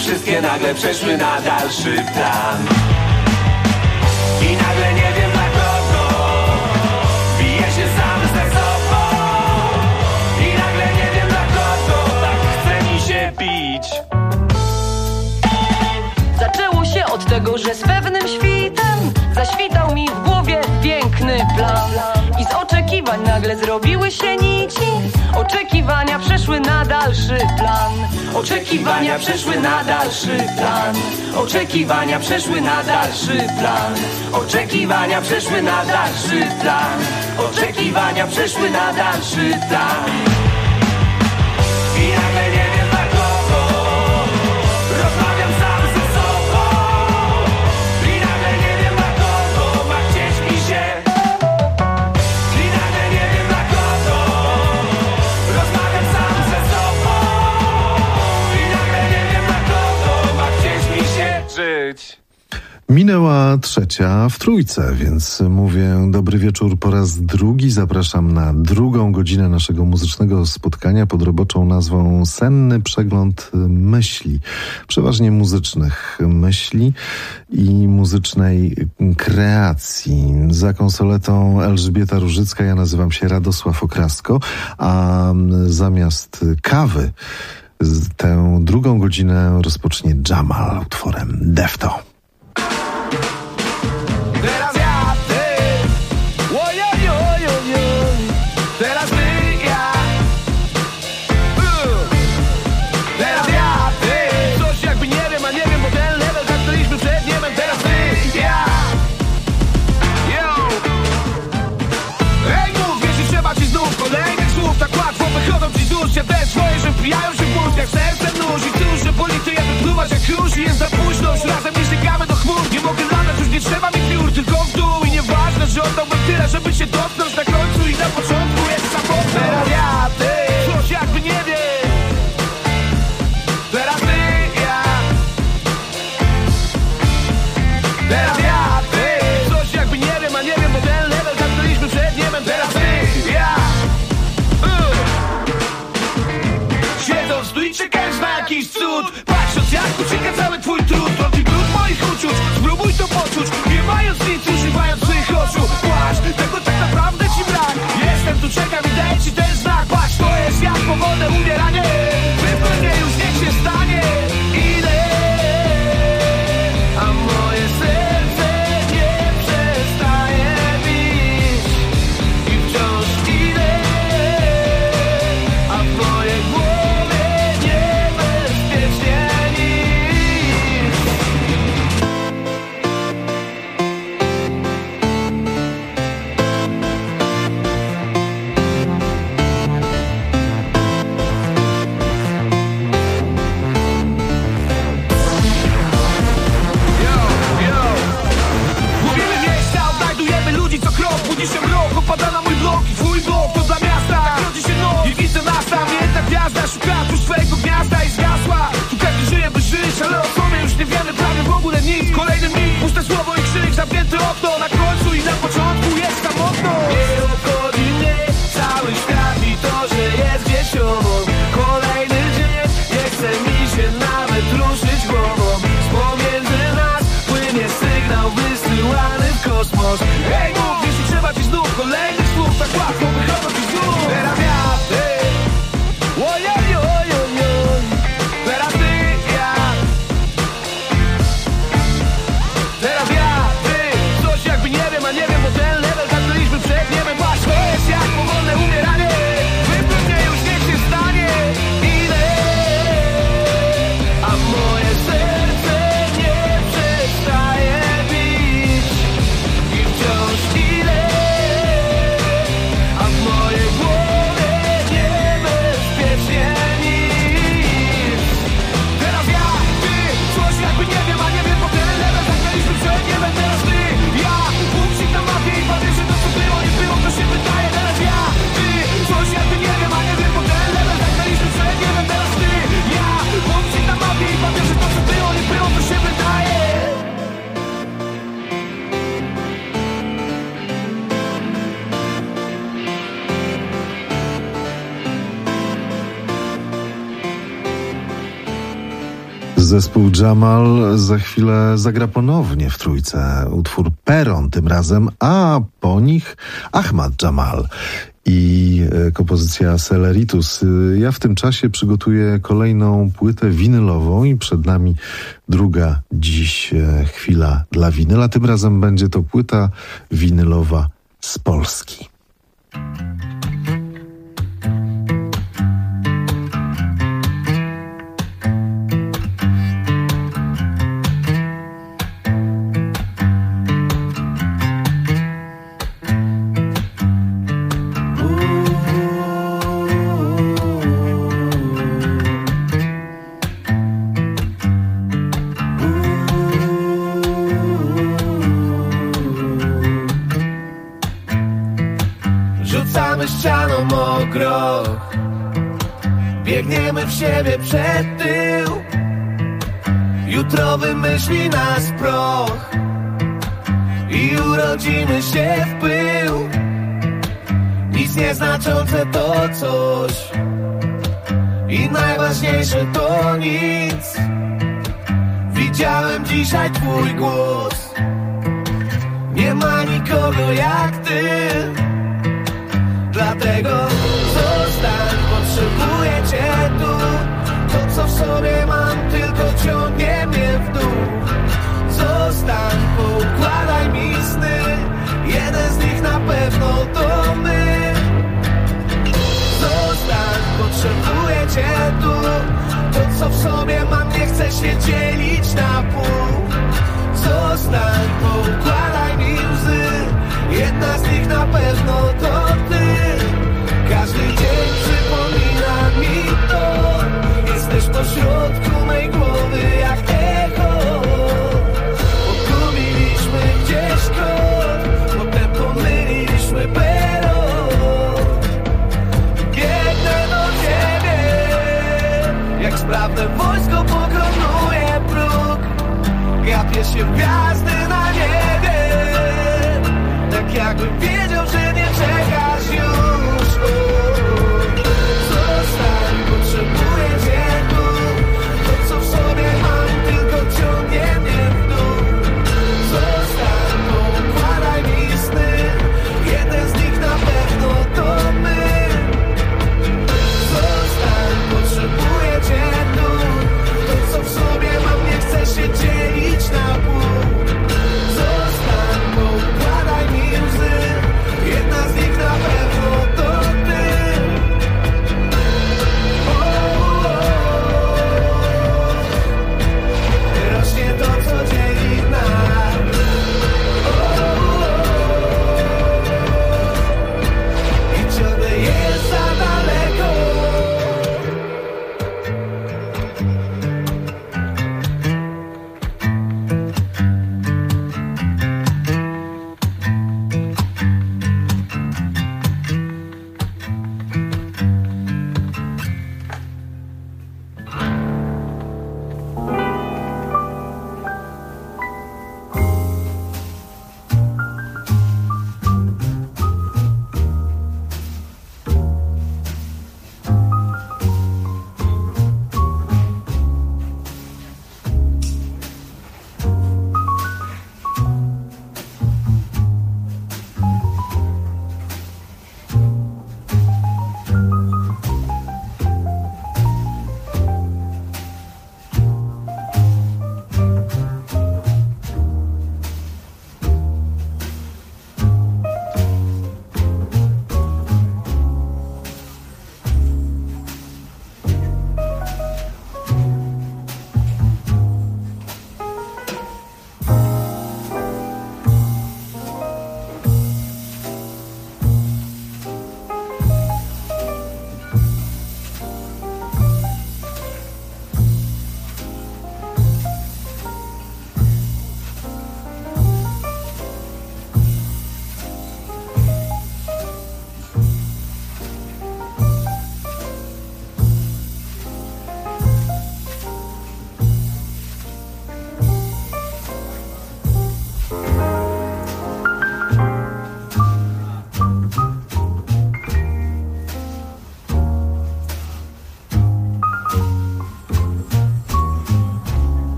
wszystkie nagle przeszły na dalszy plan. I nagle nie wiem dla kogo biję się sam ze sobą. I nagle nie wiem dla kogo tak chce mi się pić. Zaczęło się od tego, że z pewnym świtem zaświtał mi w głowie piękny plan. I z oczekiwań nagle zrobiły się nici. Oczekiwania przeszły na dalszy plan. Oczekiwania przeszły na dalszy plan. Oczekiwania przeszły na dalszy plan. Oczekiwania przeszły na dalszy plan. Oczekiwania przeszły na dalszy plan. I nagle nie wiem dla kogo rozmawiam sam ze sobą. I nagle nie wiem dla kogo ma chcieć mi się. I nagle nie wiem dla kogo rozmawiam sam ze sobą. I nagle nie wiem dla kogo ma chcieć mi się żyć. Minęła 3:00 w Trójce, więc mówię dobry wieczór po raz drugi. Zapraszam na drugą godzinę naszego muzycznego spotkania pod roboczą nazwą Senny Przegląd Myśli. Przeważnie muzycznych myśli i muzycznej kreacji. Za konsoletą Elżbieta Różycka, ja nazywam się Radosław Okrasko, a zamiast kawy tę drugą godzinę rozpocznie Jamal utworem Defto. Teraz ja, ty, teraz ty, ja. Teraz ja, ty, coś jakby nie wiem, a nie wiem, bo ten level tak stoiliśmy przed niebem. Teraz ty, ja. Yo. Ej, mów, wiesz, że trzeba ci znów kolejnych słów. Tak łatwo wychodzą ci z ust. Ja też swoje, że wbijają się w mózg jak sercem nóż. I cóż, że boli, to ja wypluwać jak kurz. I jest za późno, już razem nie sięgamy do chmur. Nie mogę latać, już nie trzeba mi piór, tylko w dół. I nieważne, że oddałbym tyle, żeby się dotknąć na końcu. I na początku jest samotny. Teraz ja, ty, coś jakby nie wiem. Teraz ty, ja. Teraz ja, ty, coś jakby nie wiem, a nie wiem, bo ten level tak stoiliśmy przed niebem. Teraz ty, ja. Siedząc tu i czekając na jakiś cud, patrząc jak ucieka cały twój trud. Robi brud moich uczuć, spróbuj to poczuć. Nie mając nic, używając swoich oczu. Płacz, tego tak naprawdę ci brak. Jestem tu, czekam i daję ci ten znak. Patrz, to jest jak powolne umieranie. Wypełnię już, niech się stanie. Idę, a moje serce nie przestaje bić. I wciąż idę, a w mojej głowie niebezpiecznie nic. Zespół Jamal za chwilę zagra ponownie w Trójce utwór Peron tym razem, a po nich Ahmad Jamal i kompozycja Celeritus. Ja w tym czasie przygotuję kolejną płytę winylową i przed nami druga dziś chwila dla winyla. Tym razem będzie to płyta winylowa z Polski. Rzucamy ścianą o groch, biegniemy w siebie przed tył. Jutro wymyśli nas proch i urodzimy się w pył. Nic nieznaczące to coś i najważniejsze to nic. Widziałem dzisiaj twój głos, nie ma nikogo jak ty. Dlatego zostań, potrzebuję cię tu. To co w sobie mam tylko ciągnie mnie w dół. Zostań, poukładaj mi sny, jeden z nich na pewno to my. Zostań, potrzebuję cię tu. To co w sobie mam nie chcę się dzielić na pół. Zostań, poukładaj mi łzy, jedna z nich na pewno to ty. Każdy dzień przypomina mi to. Jesteś pośrodku mej głowy jak echo. Pogubiliśmy gdzieś kod, potem pomyliliśmy pero. Biegnę do ciebie, jak sprawne wojsko pokonuje próg. Gapię się w gwiazdy na niebie, tak jakbym wiedział, że nie czekasz już. Zostań, potrzebuję cię tu. To co w sobie mam tylko ciągnie mnie w dół. Zostań, poukładaj mi sny, jeden z nich na pewno to my. Zostań, potrzebuję cię tu. To co w sobie mam nie chcę się dzielić na pół. Zostań, poukładaj mi łzy,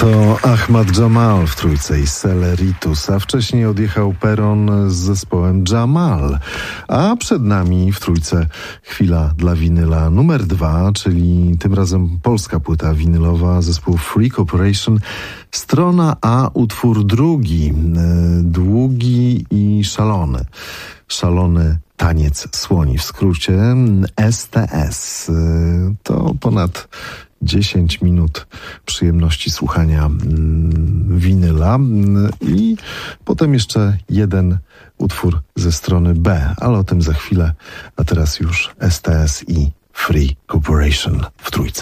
To Ahmad Jamal w trójce i Celeritus, a wcześniej odjechał Peron z zespołem Jamal. A przed nami w trójce chwila dla winyla numer 2, czyli tym razem polska płyta winylowa zespołu Free Corporation. Strona A, utwór drugi, długi i szalony. Szalony taniec słoni, w skrócie STS. To ponad 10 minut przyjemności słuchania winyla i potem jeszcze jeden utwór ze strony B, ale o tym za chwilę, a teraz już STS i Free Corporation w trójce.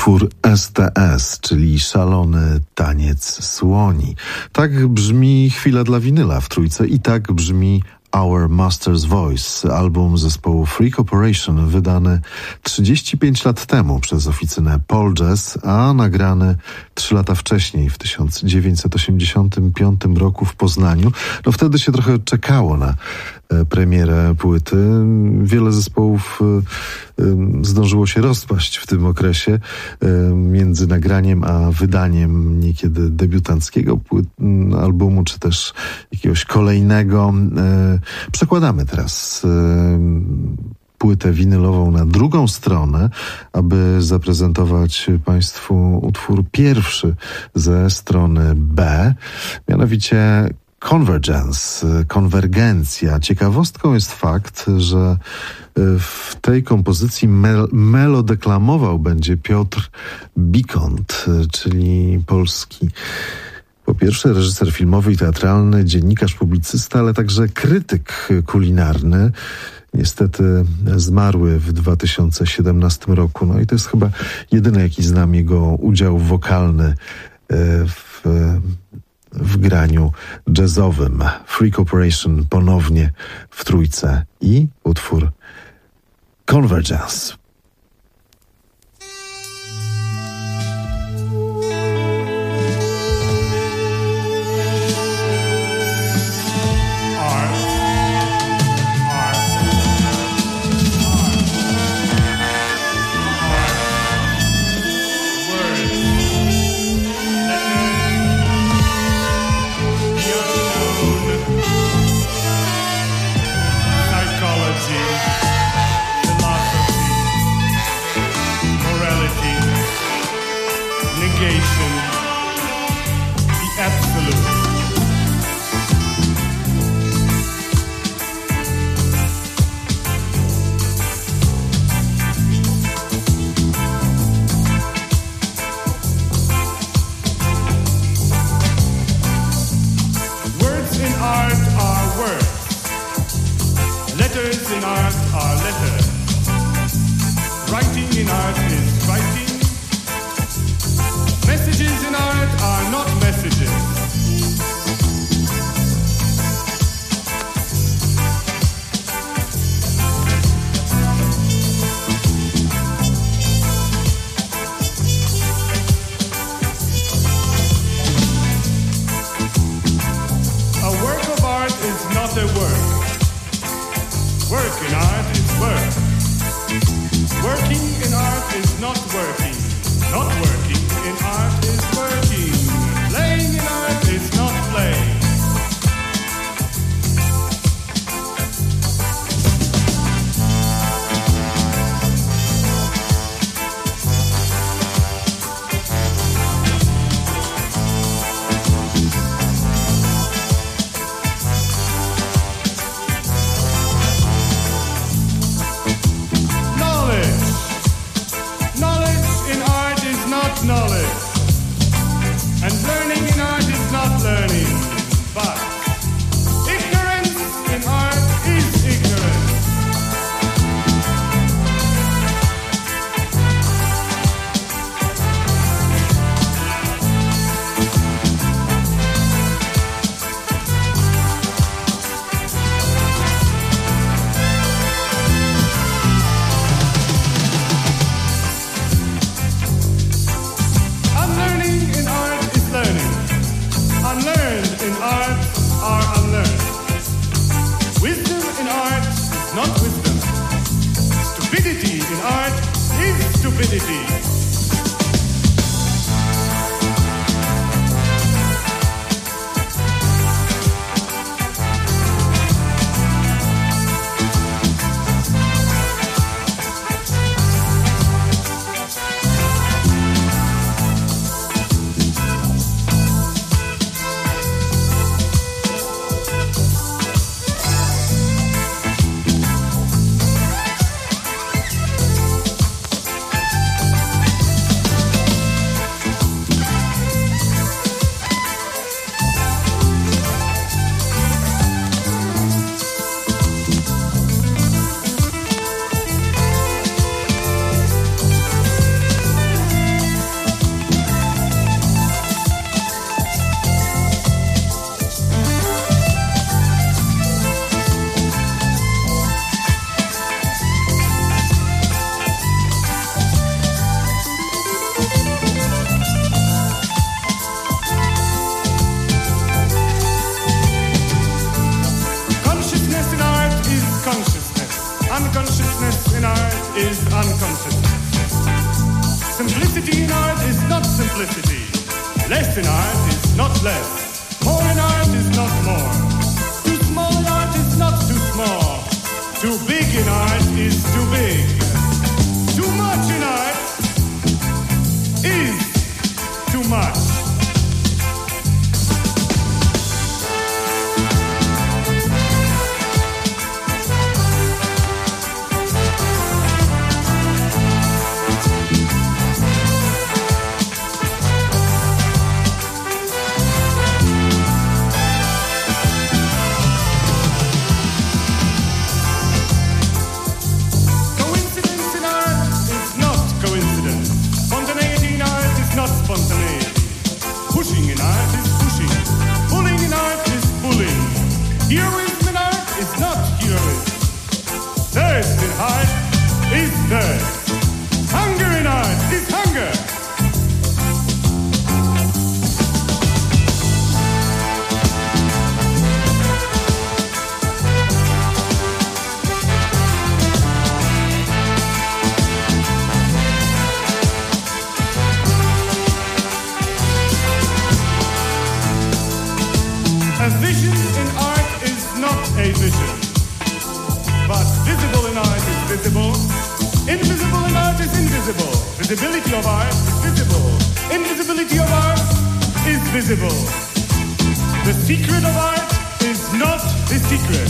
utwór STS, czyli Szalony Taniec Słoni. Tak brzmi Chwila dla winyla w Trójce i tak brzmi Our Master's Voice, album zespołu Freak Operation, wydany 35 lat temu przez oficynę Pol Jazz, a nagrany 3 lata wcześniej, w 1985 roku w Poznaniu. No wtedy się trochę czekało na premierę płyty. Wiele zespołów zdążyło się rozpaść w tym okresie między nagraniem a wydaniem niekiedy debiutanckiego albumu, czy też jakiegoś kolejnego. Przekładamy teraz płytę winylową na drugą stronę, aby zaprezentować Państwu utwór pierwszy ze strony B, mianowicie Convergence, konwergencja. Ciekawostką jest fakt, że w tej kompozycji melodeklamował będzie Piotr Bikont, czyli polski, po pierwsze reżyser filmowy i teatralny, dziennikarz, publicysta, ale także krytyk kulinarny. Niestety zmarły w 2017 roku. No i to jest chyba jedyny, jaki znam jego udział wokalny w graniu jazzowym. Freak Operation ponownie w Trójce i utwór Convergence. in art is not less. More in art is not more. Too small in art is not too small. Too big in art is too big. Too much in art is too much. Pushing in art is pushing. Pulling in art is pulling. Heroism in art is not heroism. Thirst in art is thirst. Hunger in art is hunger. A vision in art is not a vision, but visible in art is visible, invisible in art is invisible, visibility of art is visible, invisibility of art is visible. The secret of art is not the secret.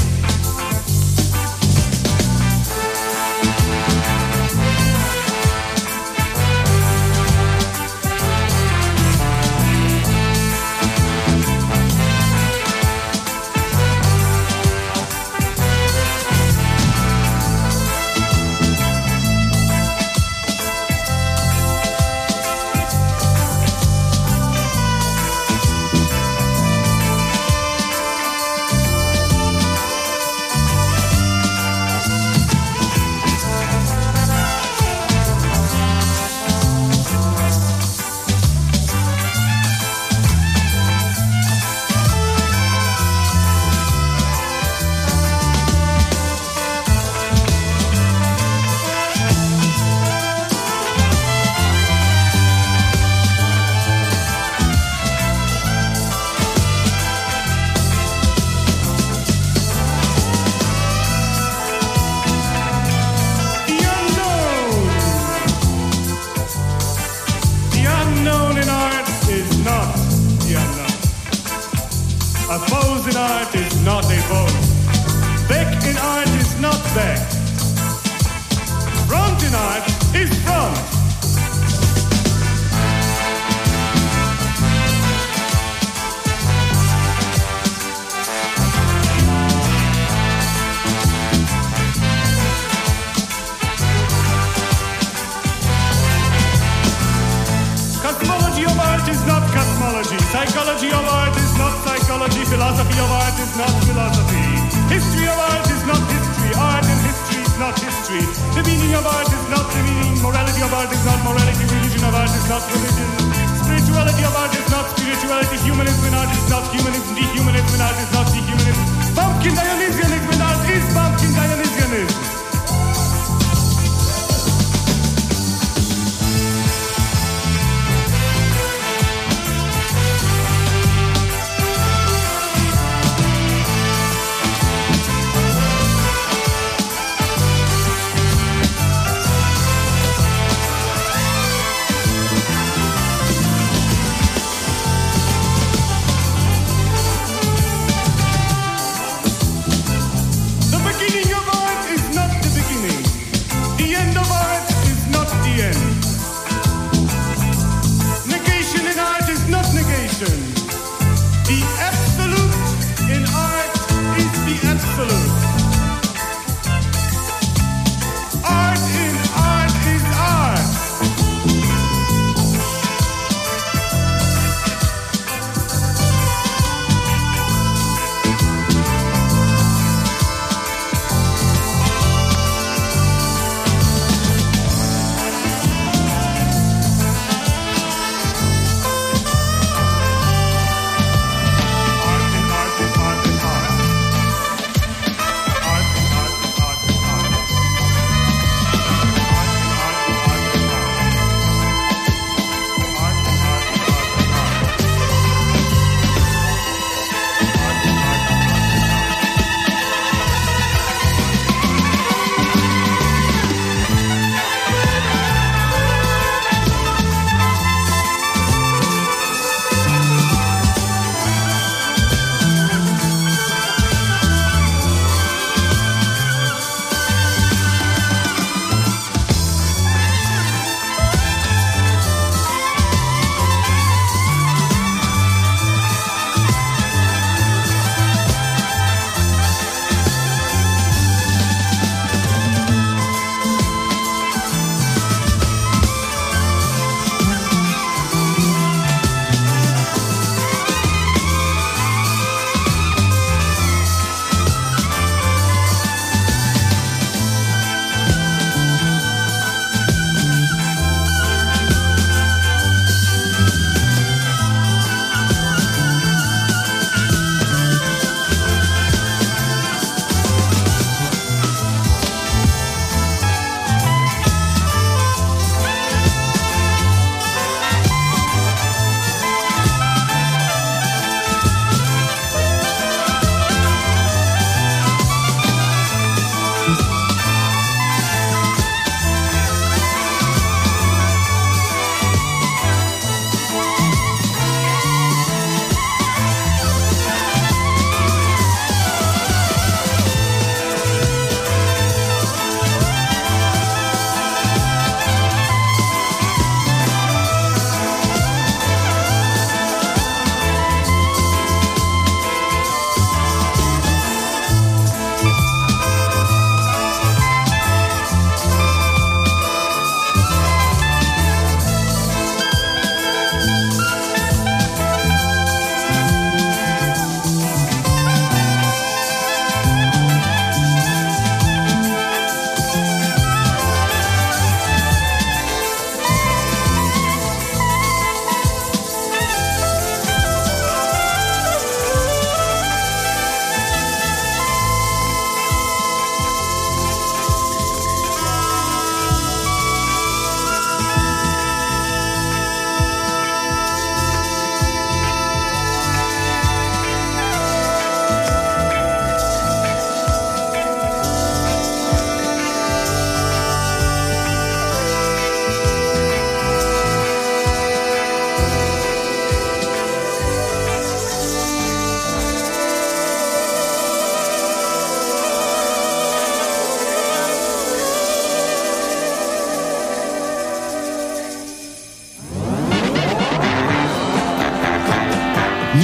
A pose in art is not a pose. Back in art is not back. Front in art is front. Cosmology of art is not cosmology. Psychology of art is not psychology. Philosophy of art is not philosophy. History of art is not history. Art and history is not history. The meaning of art is not the meaning. Morality of art is not morality. Religion of art is not religion. Spirituality of art is not spirituality. Humanism in art is not humanism. Dehumanism in art is not dehumanism. Bumpkin Dionysianism in art is bumpkin Dionysianism.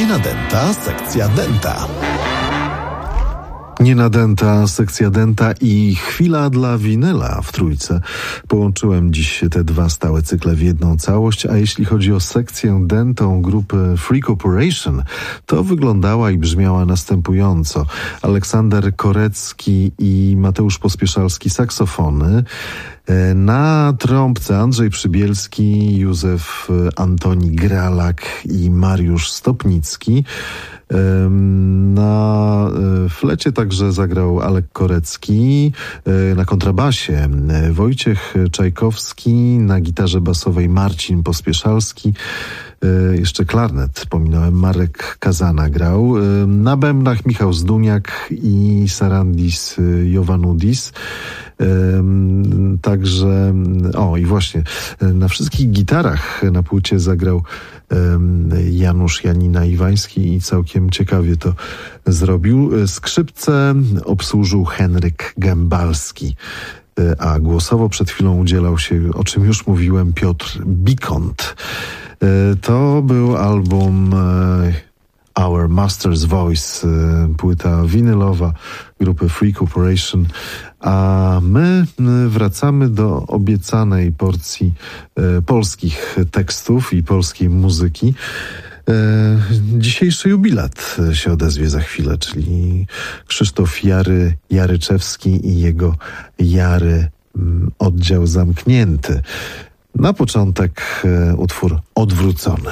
Nienadęta sekcja denta. Nienadęta sekcja denta i chwila dla winyla w trójce. Połączyłem dziś te dwa stałe cykle w jedną całość, a jeśli chodzi o sekcję dentą grupy Free Corporation, to wyglądała i brzmiała następująco. Aleksander Korecki i Mateusz Pospieszalski saksofony, na trąbce Andrzej Przybielski, Józef Antoni Gralak i Mariusz Stopnicki. Na flecie także zagrał Alek Korecki, na kontrabasie Wojciech Czajkowski, na gitarze basowej Marcin Pospieszalski, jeszcze klarnet, pominąłem, Marek Kazana grał, na bębnach Michał Zduniak i Sarandis Jovanudis. Także, i właśnie, na wszystkich gitarach na płycie zagrał Janusz Janina Iwański i całkiem ciekawie to zrobił. Skrzypce obsłużył Henryk Gębalski, a głosowo przed chwilą udzielał się, o czym już mówiłem, Piotr Bikont. To był album Our Master's Voice, płyta winylowa grupy Free Corporation, a my wracamy do obiecanej porcji polskich tekstów i polskiej muzyki. Dzisiejszy jubilat się odezwie za chwilę, czyli Krzysztof Jaryczewski i jego Jary, oddział zamknięty. Na początek utwór Odwrócony.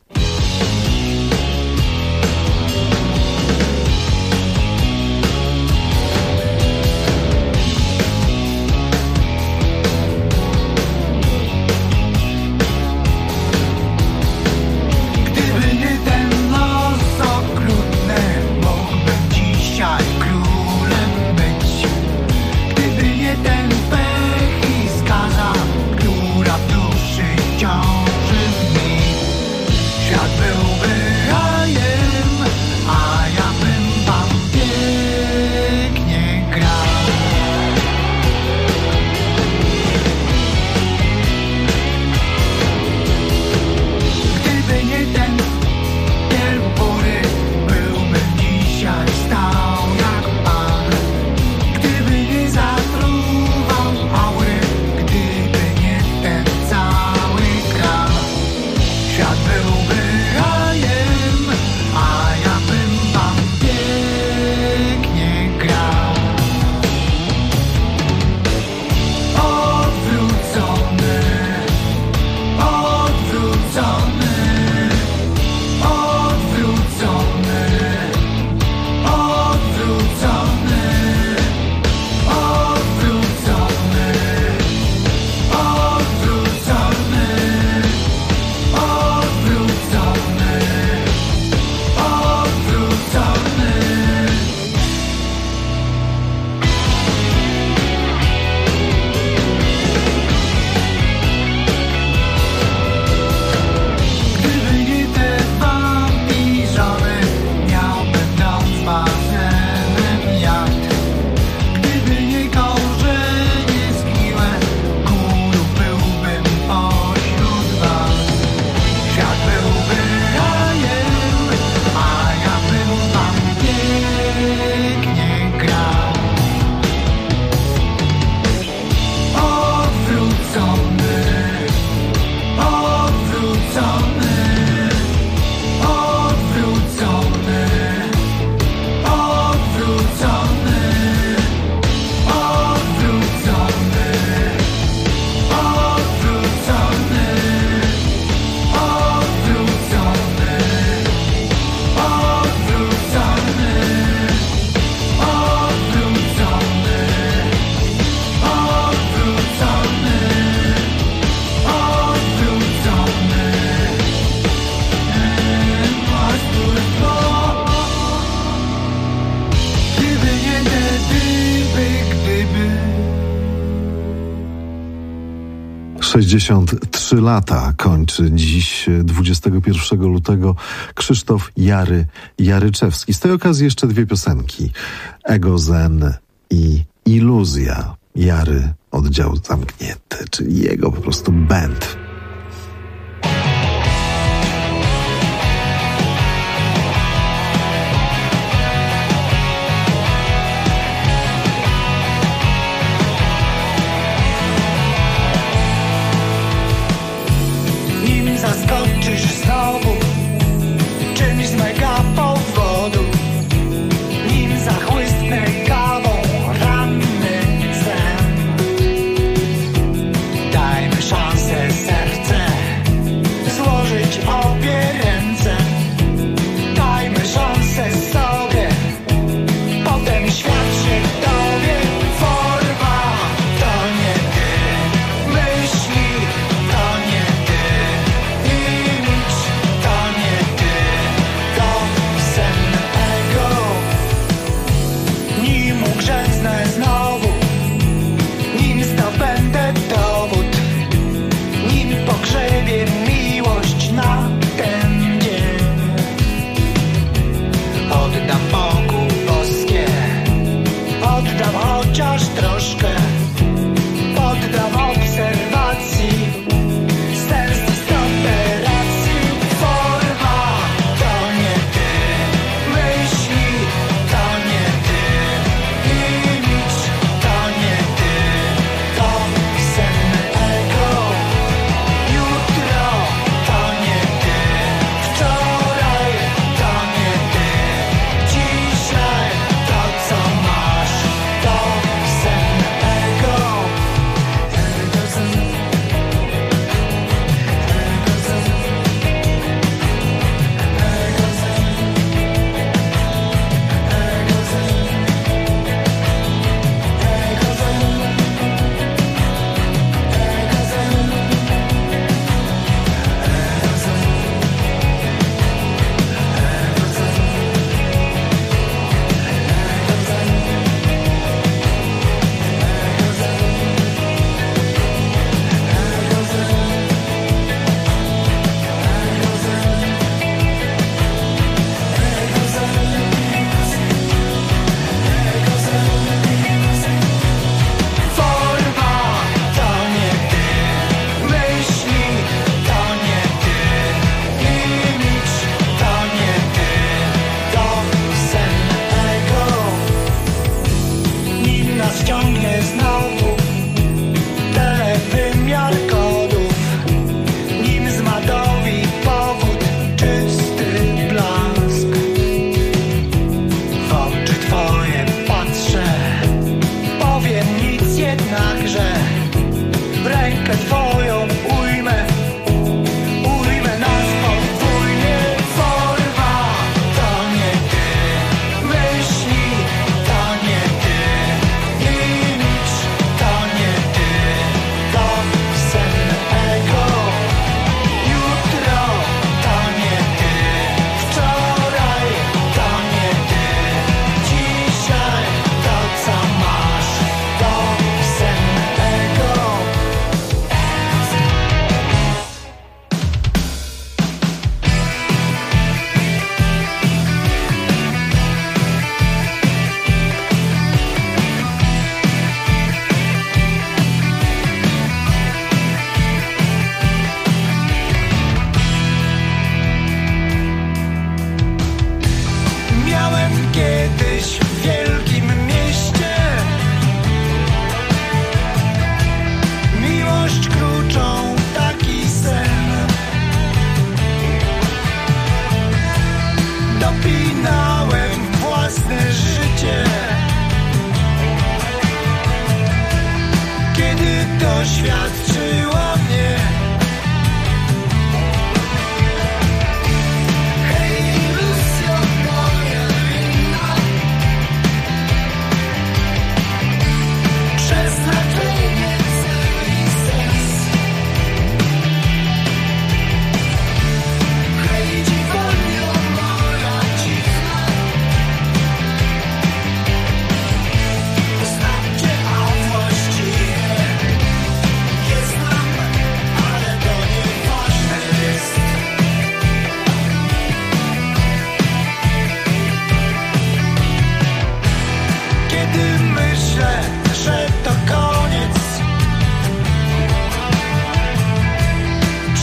- 63 lata kończy dziś 21 lutego Krzysztof Jaryczewski. Z tej okazji jeszcze dwie piosenki. Ego Zen i Iluzja. Jary, oddział zamknięty, czyli jego po prostu band.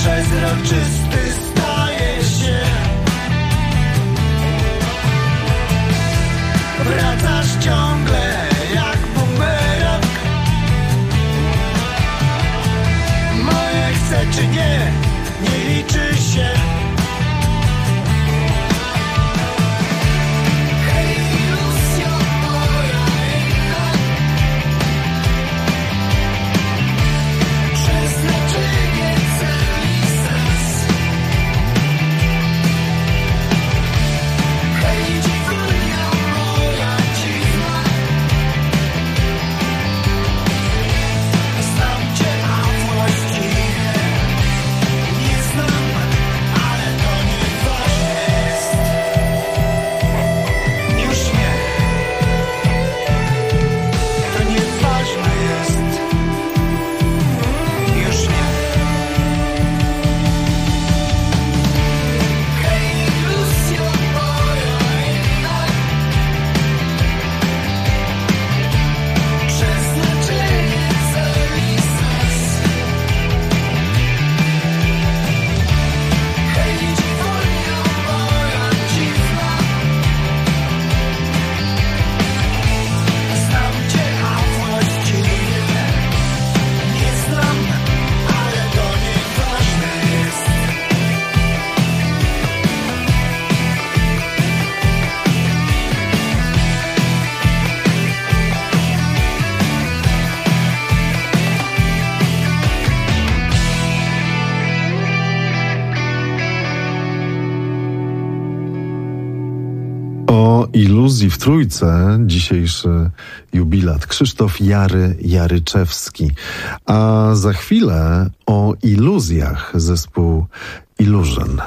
przezroczysty staje się. Wracasz ciągle jak bumerang. Moje chce czy nie, nie liczy się. Hej, iluzjo moja inna, przeznaczenie, cel i sens. Hej, dziewunia moja dziwna, znam cię, a właściwie nie znam, ale to nieważne jest. Już nie. To nieważne jest. Już nie. Hej, iluzjo moja inna, przeznaczenie, cel i sens. Hej, dziewunia moja dziwna, znam cię, a właściwie nie znam, ale to nieważne jest. O iluzji w Trójce dzisiejszy jubilat Krzysztof Jary Jaryczewski. A za chwilę o iluzjach zespół Illusion.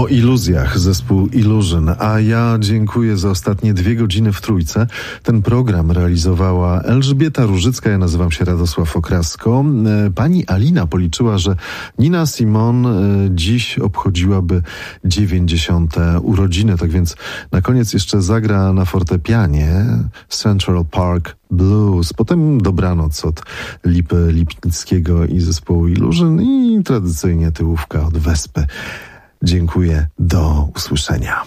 O iluzjach, zespół Illusion, a ja dziękuję za ostatnie 2 godziny w Trójce. Ten program realizowała Elżbieta Różycka, ja nazywam się Radosław Okrasko. Pani Alina policzyła, że Nina Simone dziś obchodziłaby 90. urodziny, tak więc na koniec jeszcze zagra na fortepianie Central Park Blues, potem dobranoc od Lipy Lipnickiego i zespołu Illusion i tradycyjnie tyłówka od Wespy. Dziękuję, do usłyszenia.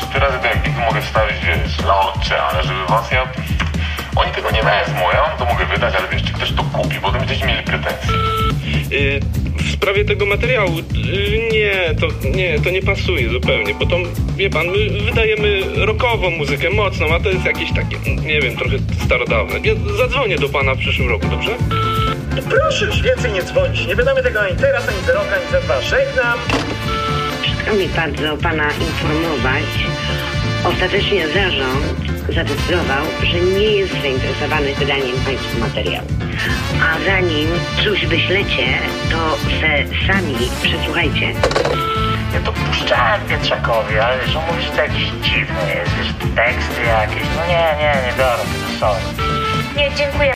ty razy ten pik mogę wstawić, wiesz, dla ale żeby was ja... Oni tego nie wezmą, ja wam to mogę wydać, ale wiesz, czy ktoś to kupi, bo potem będziecie mieli pretensje. W sprawie tego materiału, to nie pasuje zupełnie, bo to, wie pan, my wydajemy rockową muzykę, mocną, a to jest jakieś takie, nie wiem, trochę starodawne. Ja zadzwonię do pana w przyszłym roku, dobrze? Proszę już więcej nie dzwonić, nie wydamy tego ani teraz, ani za rok, ani za dwa. Żegnam. Przykro mi bardzo pana informować. Ostatecznie zarząd zadecydował, że nie jest zainteresowany wydaniem państwu materiału. A zanim coś wyślecie, to sami przesłuchajcie. Ja to puszczałem Pietrzakowi, ale wiesz, on mówi, że to jakiś dziwny jest, wiesz, teksty jakieś. No nie biorę tego, sorry. Nie, dziękuję